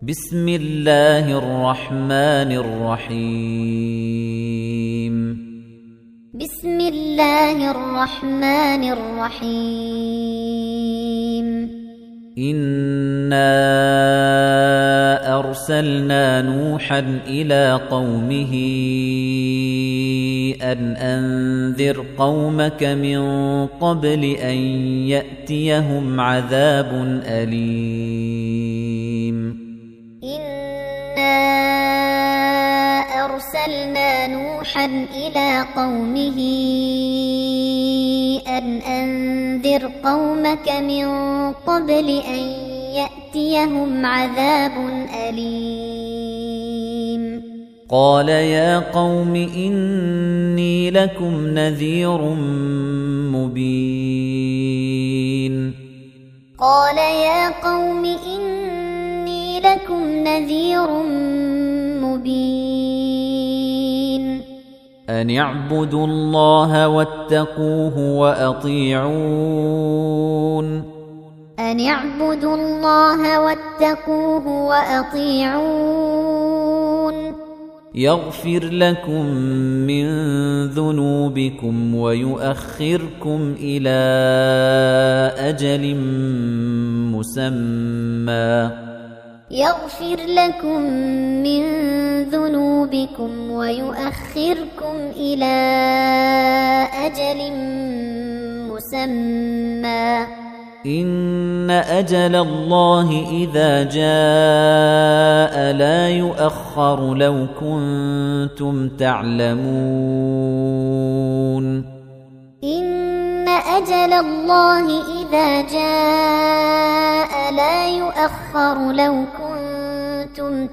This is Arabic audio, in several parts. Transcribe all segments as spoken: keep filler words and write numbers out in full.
بسم الله الرحمن الرحيم بسم الله الرحمن الرحيم إنا أرسلنا نوحا إلى قومه أن أنذر قومك من قبل أن يأتيهم عذاب أليم إنا أرسلنا نوحا إلى قومه أن أنذر قومك من قبل أن يأتيهم عذاب أليم قال يا قوم إني لكم نذير مبين قال يا قوم إني لكم نذير مبين أن اعبدوا الله واتقوه وأطيعون أن اعبدوا الله واتقوه وأطيعون يغفر لكم من ذنوبكم ويؤخركم إلى أجل مسمى يغفر لكم من ذنوبكم ويؤخركم إلى أجل مسمى إن أجل الله إذا جاء لا يؤخر لو كنتم تعلمون إن أجل الله إذا جاء لا يؤخر لو كنتم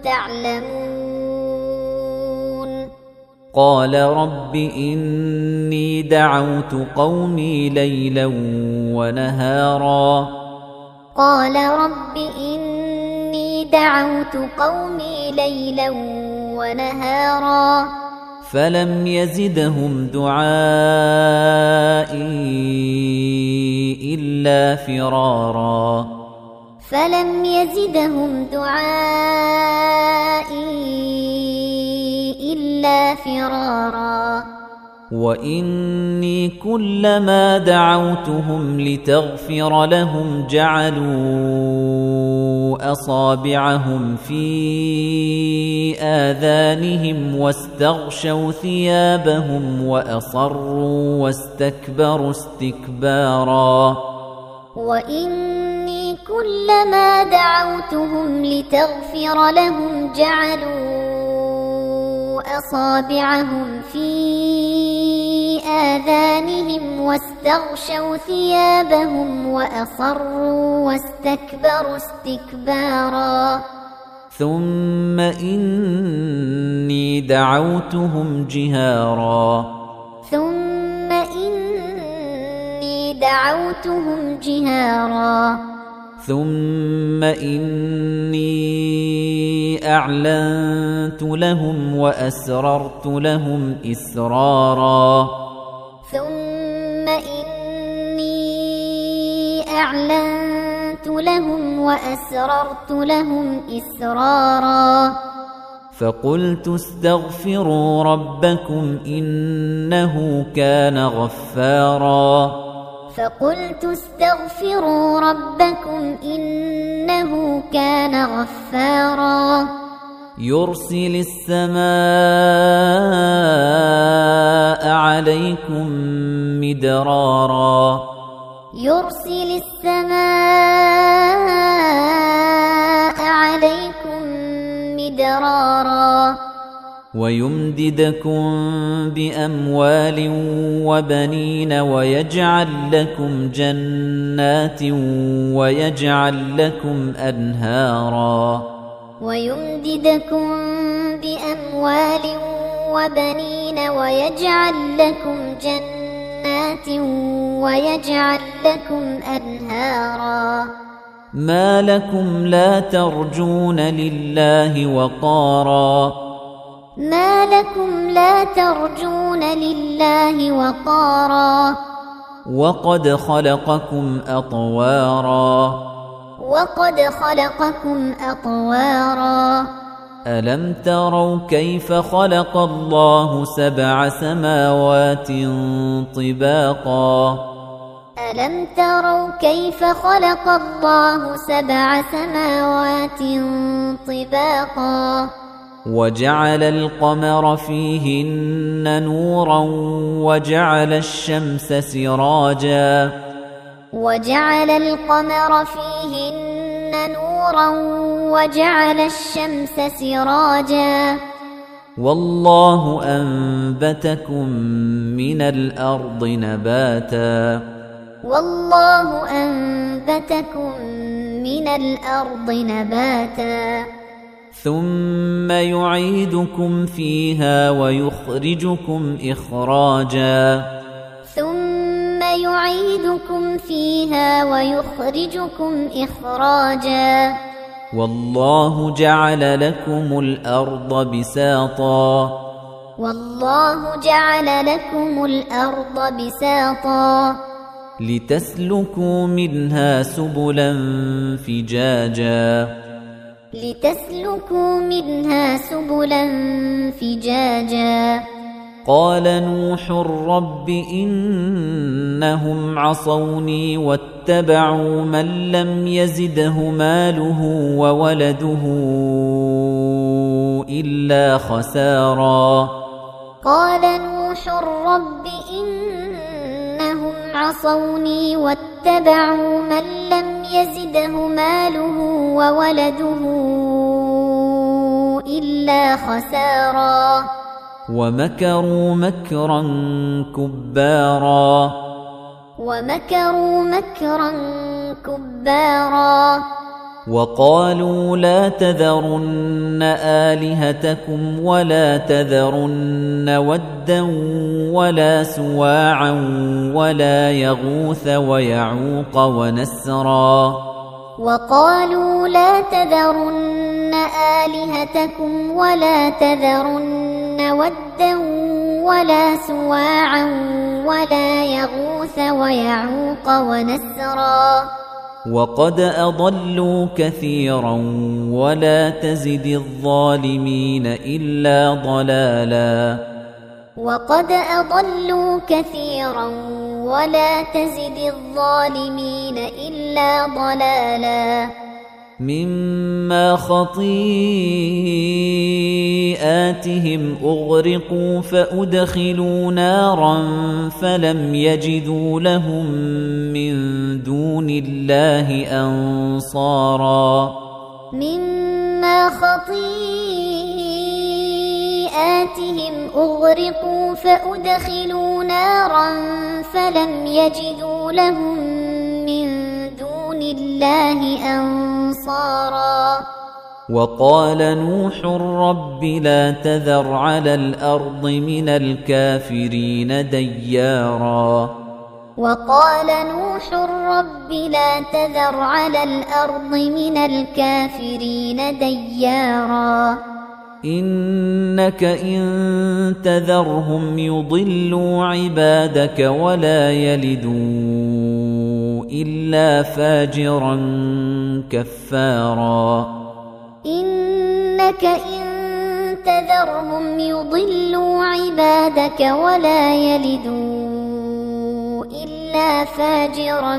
تعلمون قال رب إني دعوت قومي ليلا ونهارا قال رب إني دعوت قومي ليلا ونهارا فلم يزدهم دعائي إلا فرارا فلم يزدهم دعائي إلا فرارا وإني كلما دعوتهم لتغفر لهم جعلوا أصابعهم في آذانهم واستغشوا ثيابهم وأصروا واستكبروا استكبارا وإني كلما دعوتهم لتغفر لهم جعلوا أصابعهم في آذانهم واستغشوا ثيابهم وأصروا واستكبروا استكبارا ثم إني دعوتهم جهارا ثم إني دعوتهم جهارا ثم إني أعلنت لهم وأسررت لهم إسرارا ثم إني أعلنت لهم وأسررت لهم إسرارا فقلت استغفروا ربكم إنه كان غفارا فقلت استغفروا ربكم إنه كان غفارا يرسل السماء عليكم مدرارا يرسل السماء عليكم مدرارا ويمددكم بأموال وبنين ويجعل لكم جنات ويجعل لكم أنهارا ويمددكم بأموال وبنين ويجعل لكم جنات ويجعل لكم أنهارا ما لكم لا ترجون لله وقارا ما لكم لا ترجون لله وقارا وقد خلقكم أطوارا وقد خلقكم أطوارا ألم تروا كيف خلق الله سبع سماوات طباقا ألم تروا كيف خلق الله سبع سماوات طباقا وجعل القمر فيهن نورا وجعل الشمس سراجا وجعل القمر فيهن نورا وجعل الشمس سراجا والله أنبتكم من الأرض نباتا والله أنبتكم من الأرض نباتا ثم يعيدكم فيها ويخرجكم إخراجا ثم يعيدكم فيها ويخرجكم إخراجا والله جعل لكم الأرض بساطا والله جعل لكم الأرض بساطا لتسلكوا منها سبلا فجاجا لتسلكوا منها سبلا فجاجا قال نوح رب إنهم عصوني واتبعوا من لم يزده ماله وولده إلا خسارا قال نوح رب إنهم عصوني واتبعوا من لم يزده ماله وولده إلا خسارا ومكروا مكرا كبارا ومكروا مكرا كبارا وقالوا لا تذرن آلهتكم ولا تذرن ودا ولا سواعا ولا يغوث ويعوق ونسرا وقالوا لا تذرن آلهتكم ولا تذرن ودا ولا سواعا ولا يغوث ويعوق ونسرا وقد أضلوا كثيرا ولا تزد الظالمين إلا ضلالا وقد أضلوا كثيرا ولا تزد الظالمين إلا ضلالا مما خطيئاتهم أغرقوا فأدخلوا نارا فلم يجدوا لهم من دون الله أنصارا مما خطيئاتهم أغرقوا فأدخلوا نارا فلم يجدوا لهم من دون الله أنصارا وقال نوح رب لا تذر على الأرض من الكافرين ديارا وقال نوح رب لا تذر على الأرض من الكافرين ديارا إنك إن تذرهم يضلوا عبادك ولا يلدوا إلا فاجرا كفارا إنك إن تذرهم يضلوا عبادك ولا يلدوا إلا فاجرا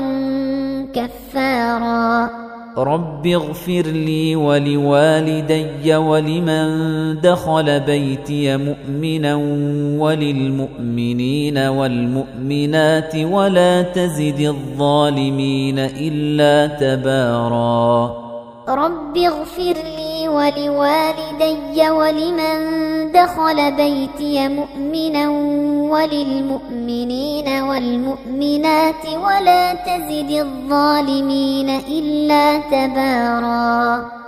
كفارا رب اغفر لي ولوالدي ولمن دخل بيتي مؤمنا وللمؤمنين والمؤمنات ولا تزد الظالمين إلا تبارا رب اغفر لي ولوالدي ولمن دخل بيتي مؤمنا وللمؤمنين والمؤمنات ولا تزد الظالمين إلا تبارا